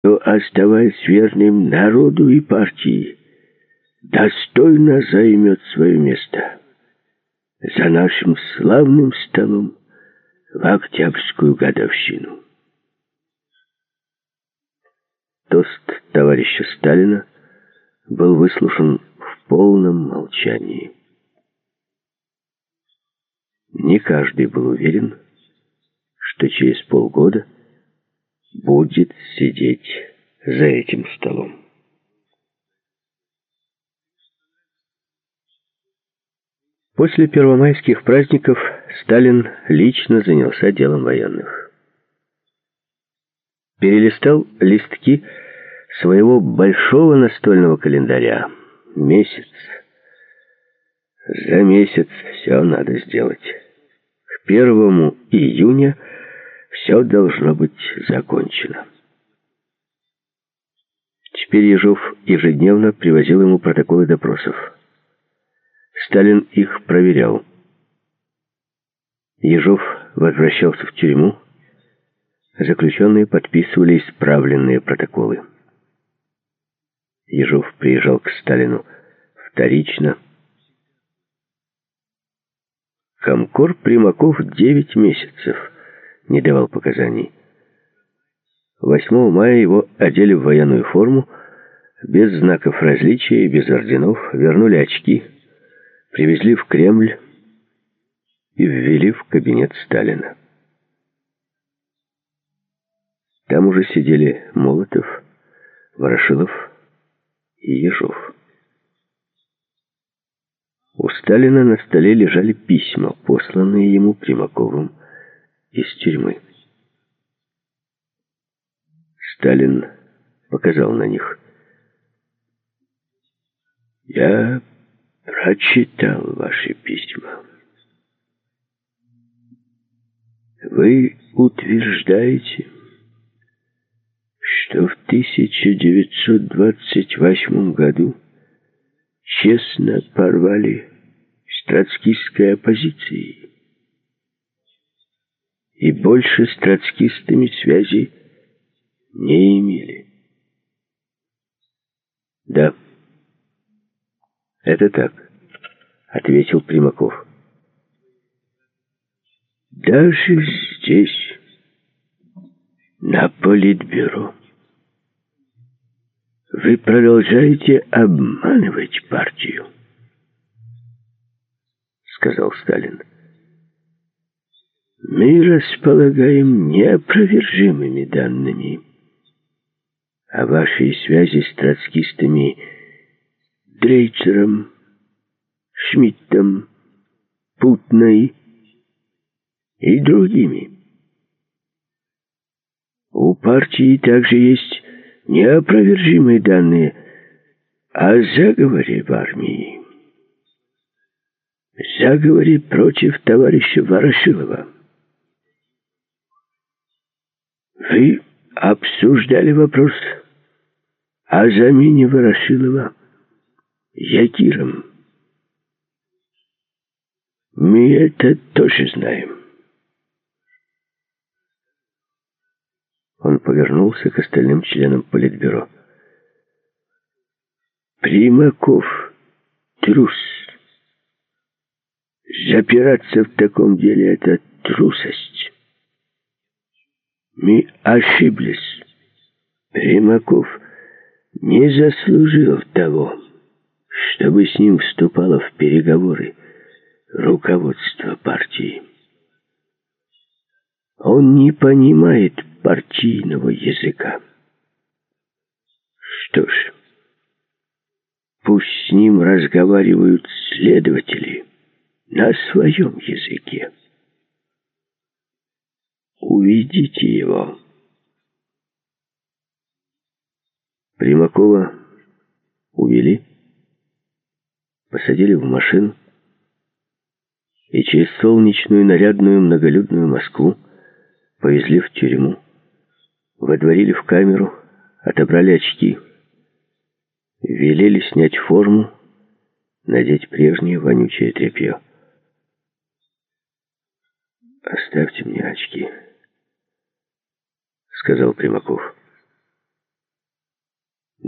кто, оставаясь верным народу и партии, достойно займет свое место за нашим славным столом в Октябрьскую годовщину. Тост товарища Сталина был выслушан в полном молчании. Не каждый был уверен, что через полгода будет сидеть за этим столом. После первомайских праздников Сталин лично занялся делом военных. Перелистал листки своего большого настольного календаря. Месяц. За месяц все надо сделать. К 1 июня все должно быть закончено. Теперь Ежов ежедневно привозил ему протоколы допросов. Сталин их проверял. Ежов возвращался в тюрьму. Заключенные подписывали исправленные протоколы. Ежов приезжал к Сталину вторично. Комкор Примаков 9 месяцев не давал показаний. 8 мая его одели в военную форму, без знаков различия и без орденов, вернули очки, привезли в Кремль и ввели в кабинет Сталина. Там уже сидели Молотов, Ворошилов и Ежов. У Сталина на столе лежали письма, посланные ему Примаковым из тюрьмы. Сталин показал на них. «Я прочитал ваши письма. Вы утверждаете, что в 1928 году честно порвали с троцкистской оппозицией и больше с троцкистами связи не имели». «Да, это так», — ответил Примаков. «Даже здесь, на Политбюро, вы продолжаете обманывать партию», — сказал Сталин. «Мы располагаем неопровержимыми данными о вашей связи с троцкистами Дрейцером, Шмидтом, Путной и другими. У партии также есть неопровержимые данные о заговоре в армии. Заговоре против товарища Ворошилова. Вы обсуждали вопрос о замене Ворошилова Якиром. Мы это тоже знаем». Он повернулся к остальным членам Политбюро. «Примаков трус. Запираться в таком деле — это трусость. Мы ошиблись. Примаков не заслужил того, чтобы с ним вступало в переговоры руководство партии. Он не понимает партийного языка. Что ж, пусть с ним разговаривают следователи на своем языке. Уведите его». Примакова увели, посадили в машину и через солнечную, нарядную, многолюдную Москву повезли в тюрьму, водворили в камеру, отобрали очки, велели снять форму, надеть прежнее вонючее тряпье. «Оставьте мне очки», — сказал Примаков.